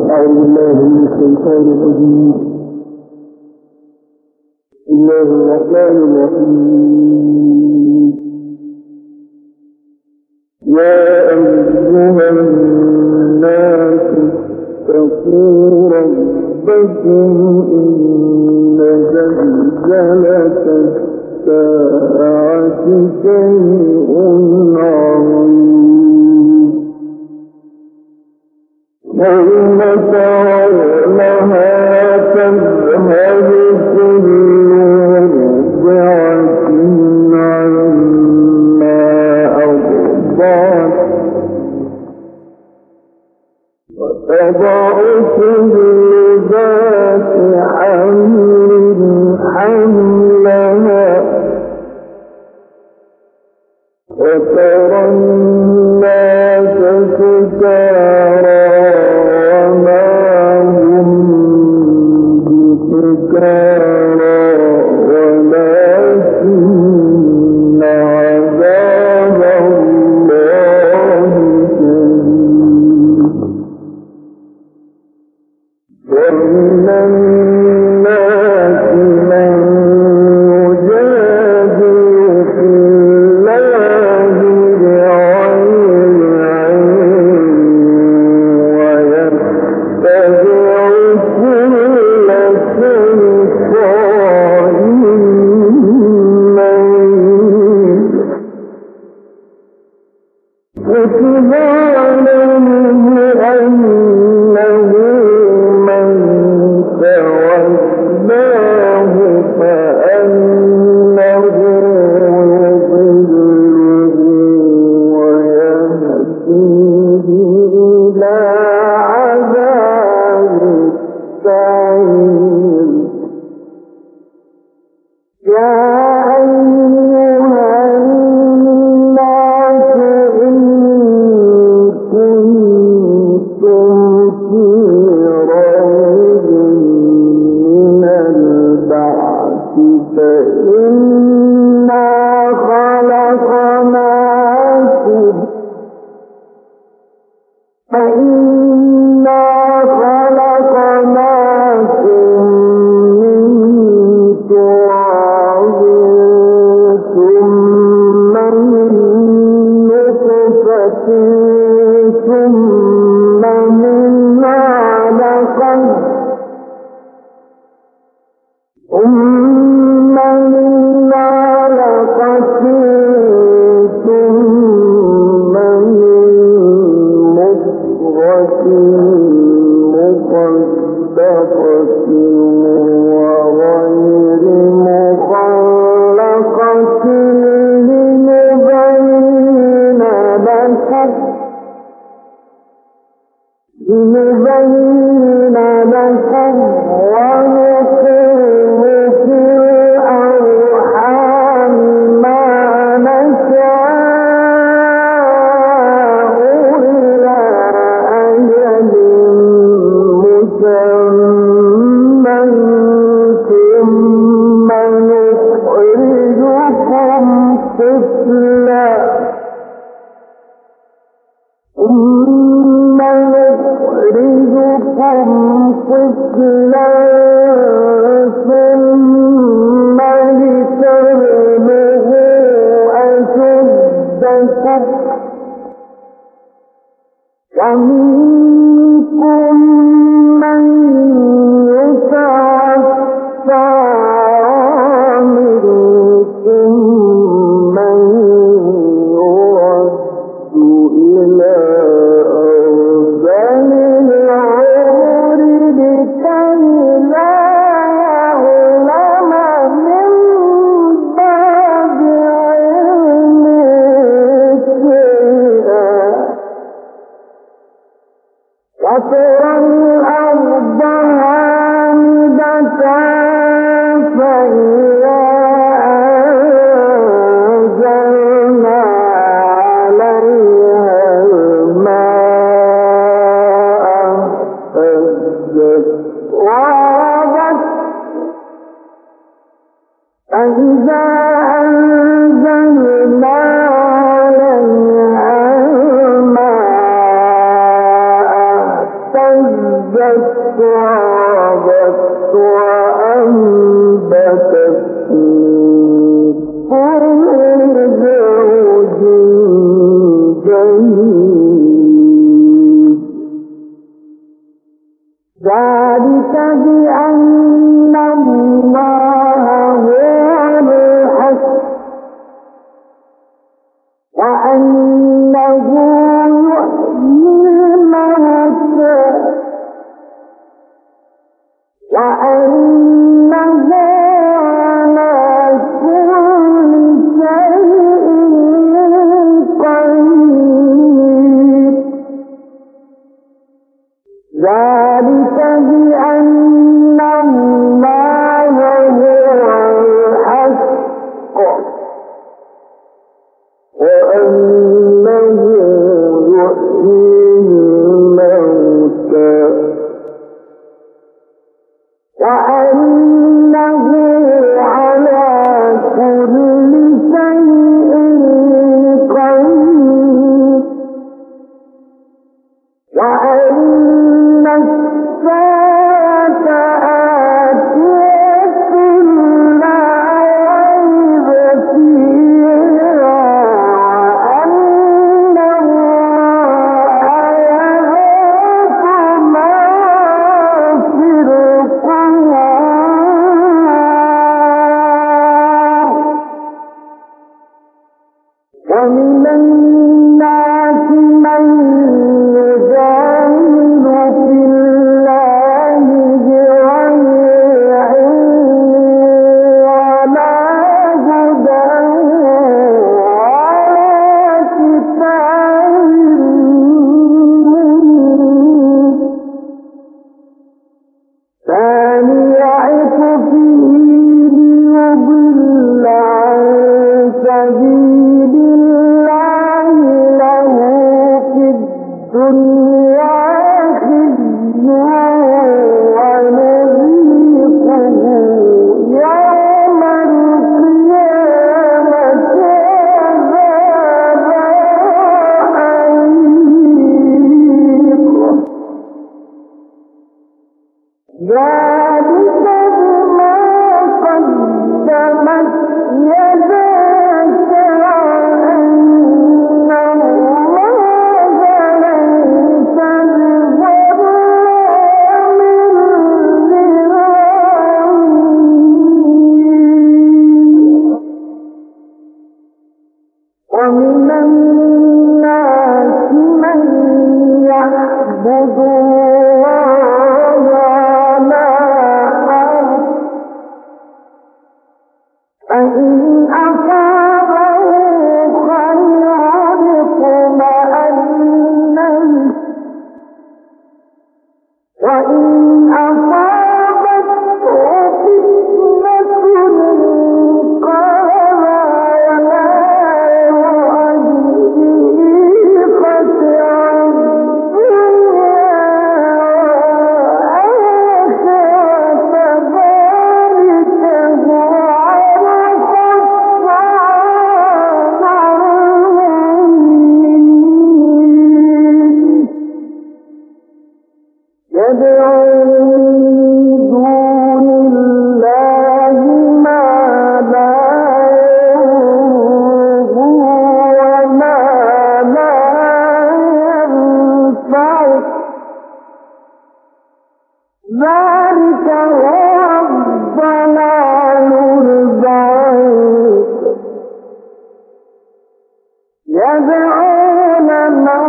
أعوذ بالله من الشيطان الرجيم. بسم الله الرحمن الرحيم. يا أيها الناس اتقوا ربكم إن زلزلة الساعة شيء عظيم يوم ترونها تذهل كل مرضعة عما أرضعت وتضع كل ذات حمل حملها وترى الناس سكارى وما هم بسكارى ولكن عذاب الله شديد ومن الناس من يجادل في الله بغير علم ويتبع كل شيطان مريد كتب عليه أنه من تولاه فأنه يضله ويهديه إلى عذاب السعير يا أيها الناس إن كنتم في ريب من البعث فإنا خلقناكم من تراب ثم من نطفة ثم من علقة ثم من مضغة مخلقة وغير مخلقة لنبين لكم ونقر في الأرحام ما نشاء إلى أجل مسمى ثم نخرجكم طفلا ثم لتبلغوا أشدكم ومنكم من يتوفى ومنكم من يرد إلى أرذل العمر لكي لا يعلم من بعد علم شيئا وترى الأرض هامدة فإذا أنزلنا عليها الماء اهتزت وربت فإذا أنزلنا عليها الماء اهتزت وربت وأنبتت من كل زوج جميل ذلك بأن الله هو الحق وأنه يحيي الموتى وأنه على كل شيء قدير ذلك بأن الله هو الحق وأنه يحيي الموتى وأنه على كل شيء قدير وأن الساعة آتية لا ريب فيها وأن الله يبعث من في القبور ومن الناس من يجادل في الله بغير علم ولا هدى ولا كتاب منير ثاني عطفه ليضل عن سبيل الله له في الدنيا خزي ونذيقه يوم القيامة عذاب الحريق ذلك بما قدمت يداك وأن الله ليس بظلام للعالمين ومن الناس من يعبد الله على حرف فإن أصابه خير اطمأن به وإن أصابته فتنة انقلب على وجهه خسر الدنيا والآخرة ذلك هو الخسران المبين يدعو من دون الله ما لا ينفعه وما لا ينفعه ذلك هو الضلال البعيد يدعون من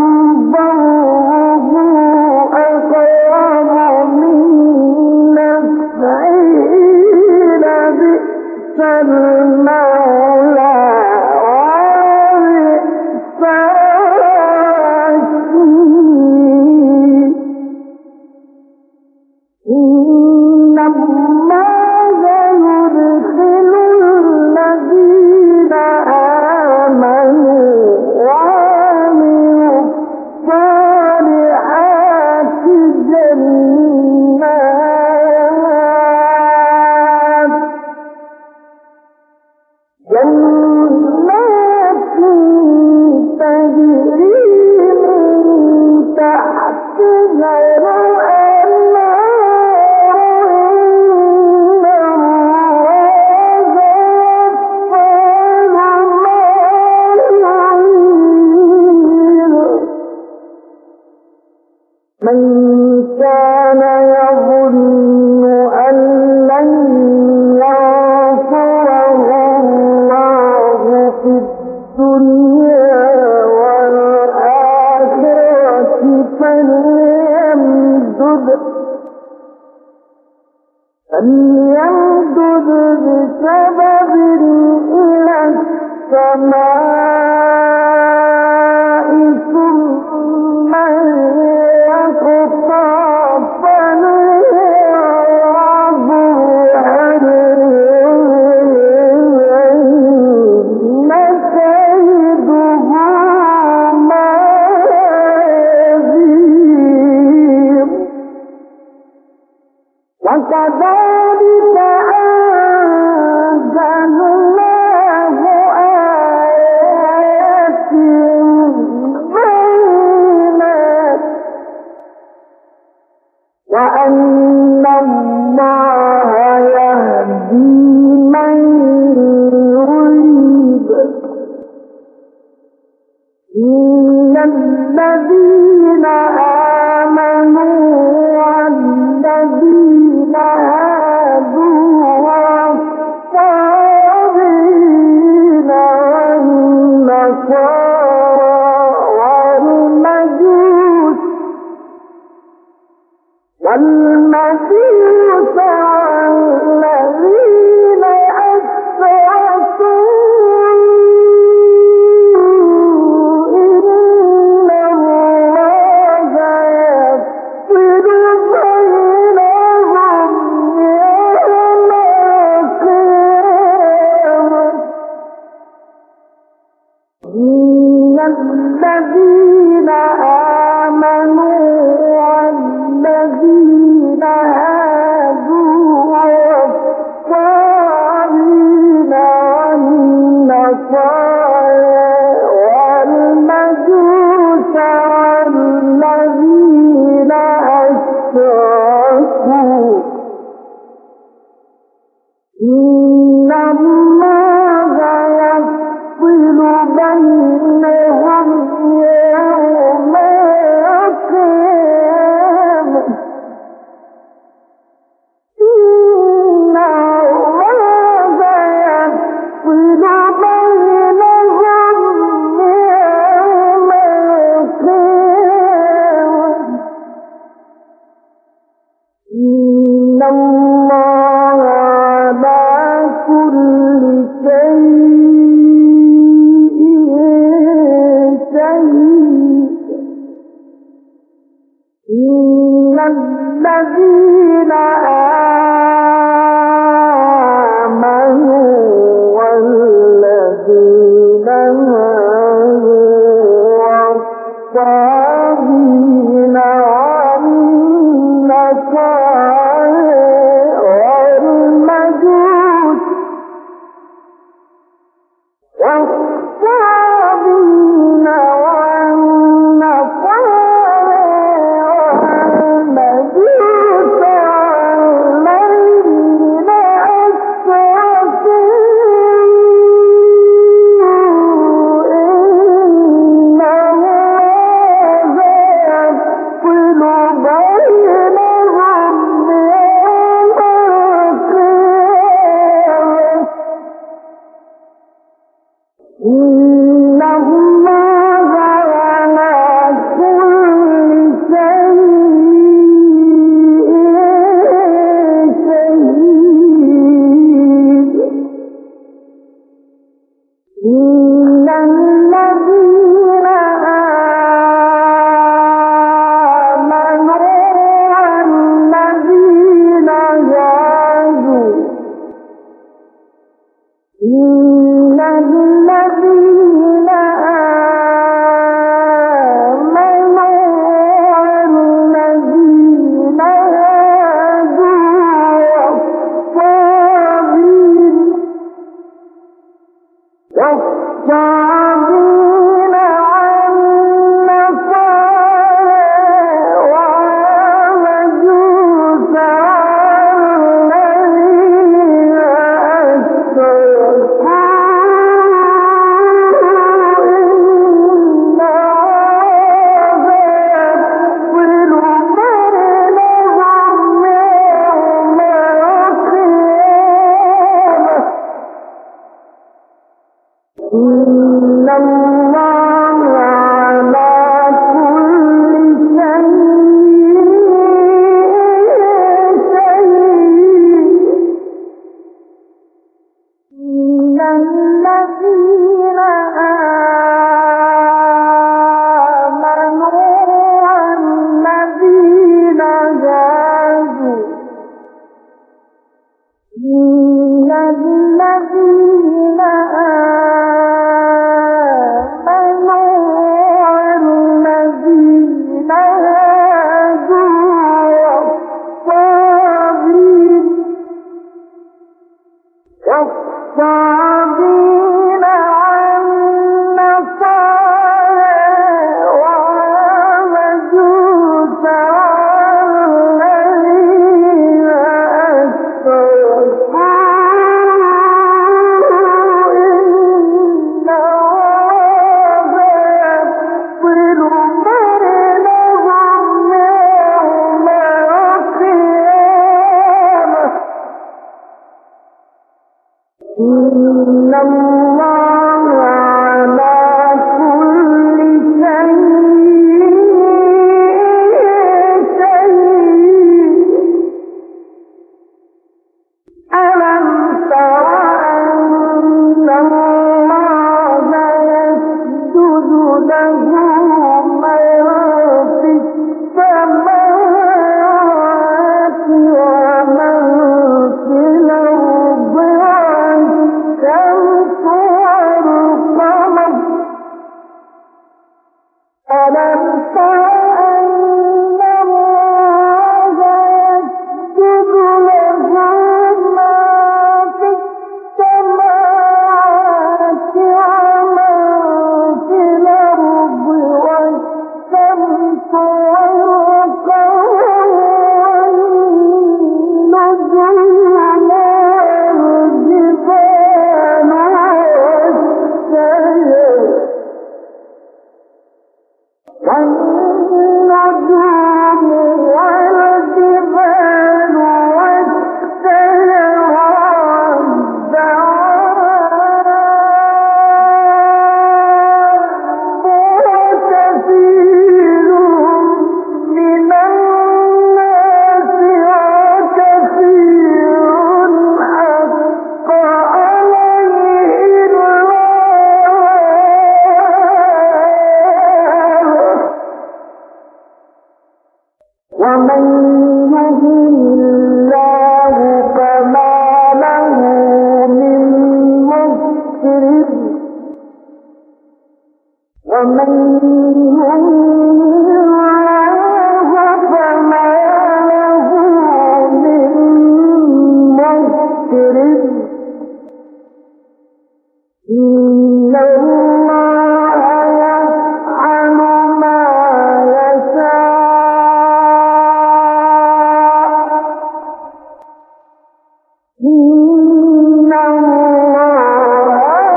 ضره أقرب من نفعه لبئس المولى ولبئس الوكيل إن الله يدخل الذين آمنوا وعملوا الصالحات جنات فليمدد بسبب إلى السماء ثم يقطع فلينظر هل كيده ما يزيد وكذلك أنزلناه آيات بينات وأن الله يهدي من يريد إن الذين آمنوا والذين هادوا والصابئين والنصارى والمجوس والذين أشركوا إن الله يفصل بينهم يوم القيامة إن الذين آمنوا والذين هادوا والصابئين والنصارى والمجوس والذين أشركوا إن الله يفصل بينهم يوم القيامة إن الله يفصل بينهم يوم القيامة إن الله على كل شيء شهيد إن الذين آمنوا والذين هادوا والصابئين والنصارى والمجوس والصابئين والنصارى والمجوس والذين أشركوا إن الله ومن يهن الله فما له من مكرم ومن يهن الله فما له من مكرم إن الله يفعل ما يشاء إن الله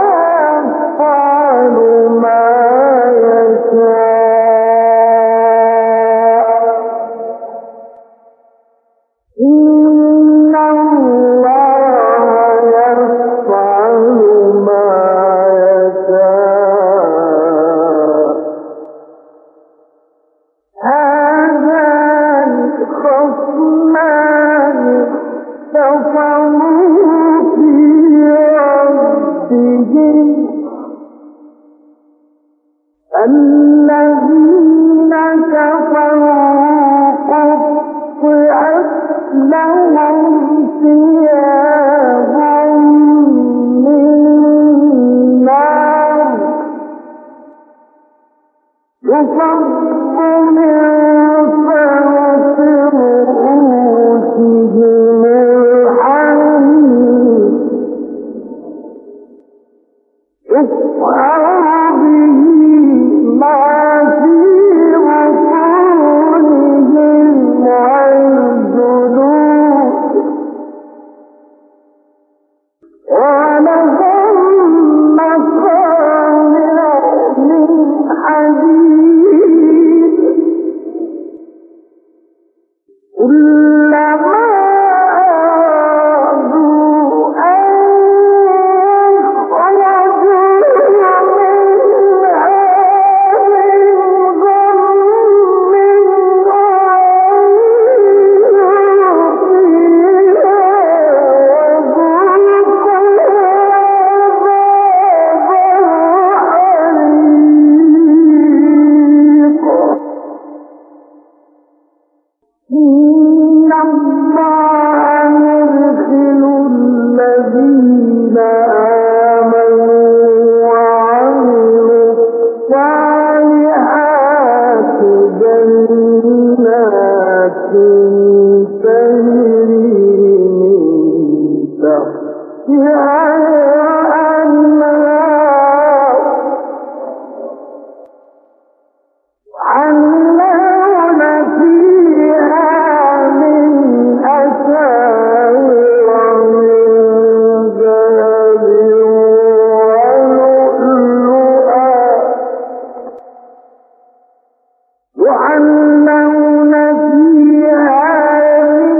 يفعل ما يشاء إن الله يفعل ما يشاء هذان خصمان اختصموا في ربهم الذين كفروا قطعت لهم ثياب من نار يصب من فوق رؤوسهم الحميم يصهر به ما في بطونهم والجلود ولهم مقامع من حديد كلما أرادوا أن يخرجوا منها من غم إن الله يدخل الذين آمنوا وعملوا الصالحات جنات تجري من تحتها الأنهار يحلون فيها من أساور من ذهب ولؤلؤا يحلون فيها من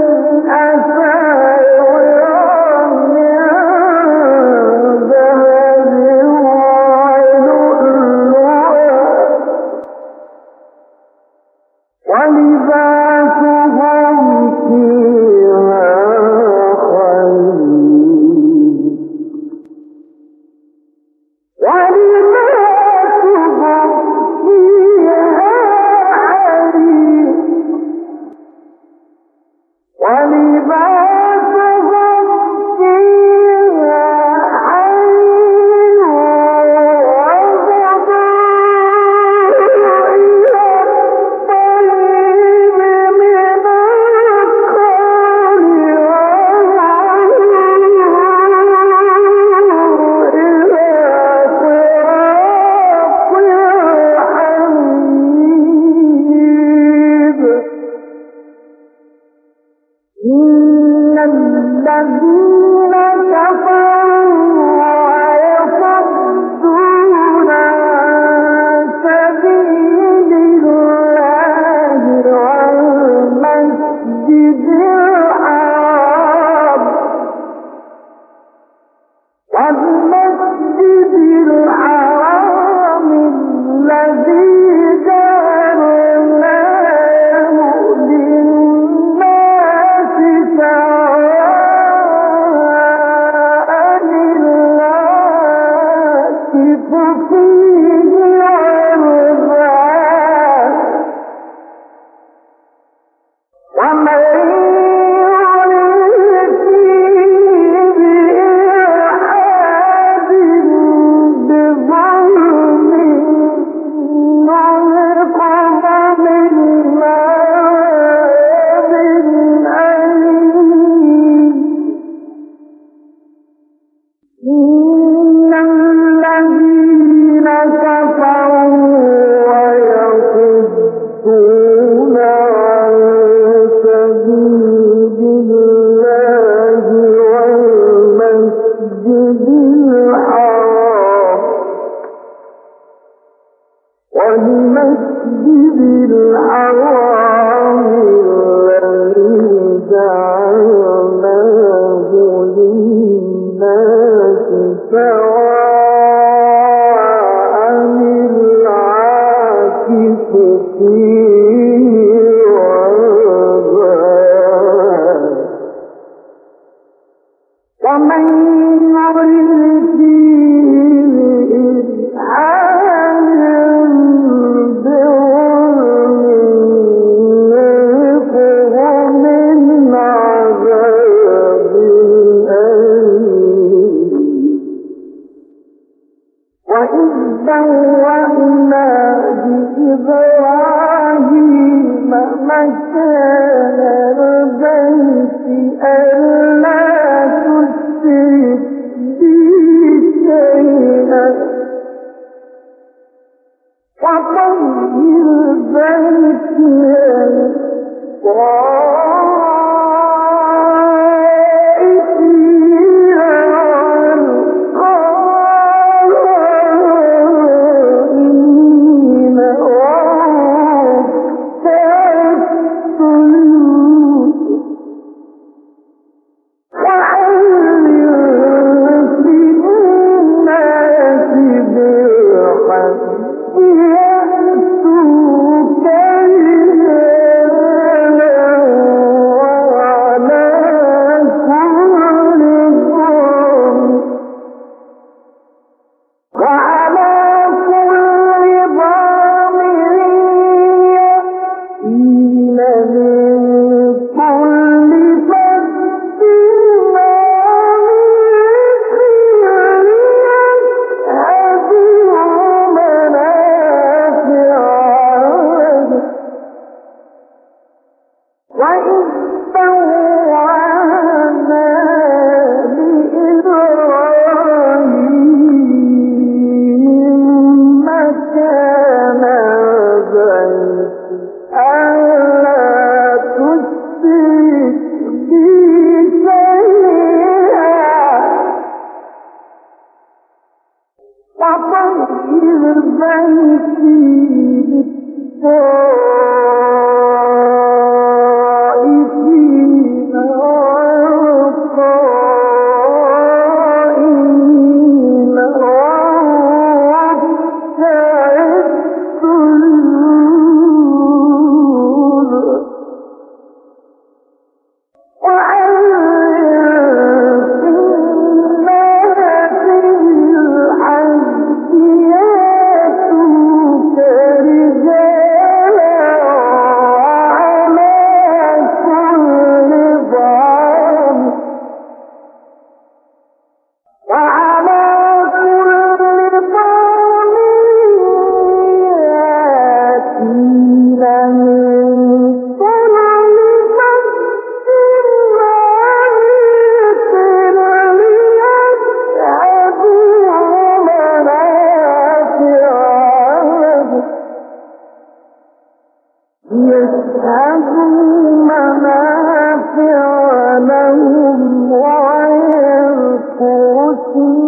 أساور من ذهب ولؤلؤا ولباسهم فيها خير ولباسهم فيها حرير ولباسهم فيها حرير وغضوا إلى الطيب من القول وهدوا إلى صراط الحميد إن الذين كفروا ويصدون عن سبيل الله والمسجد الحرام الذي جعلناه للناس سواء منافع لهم ويذكروا اسم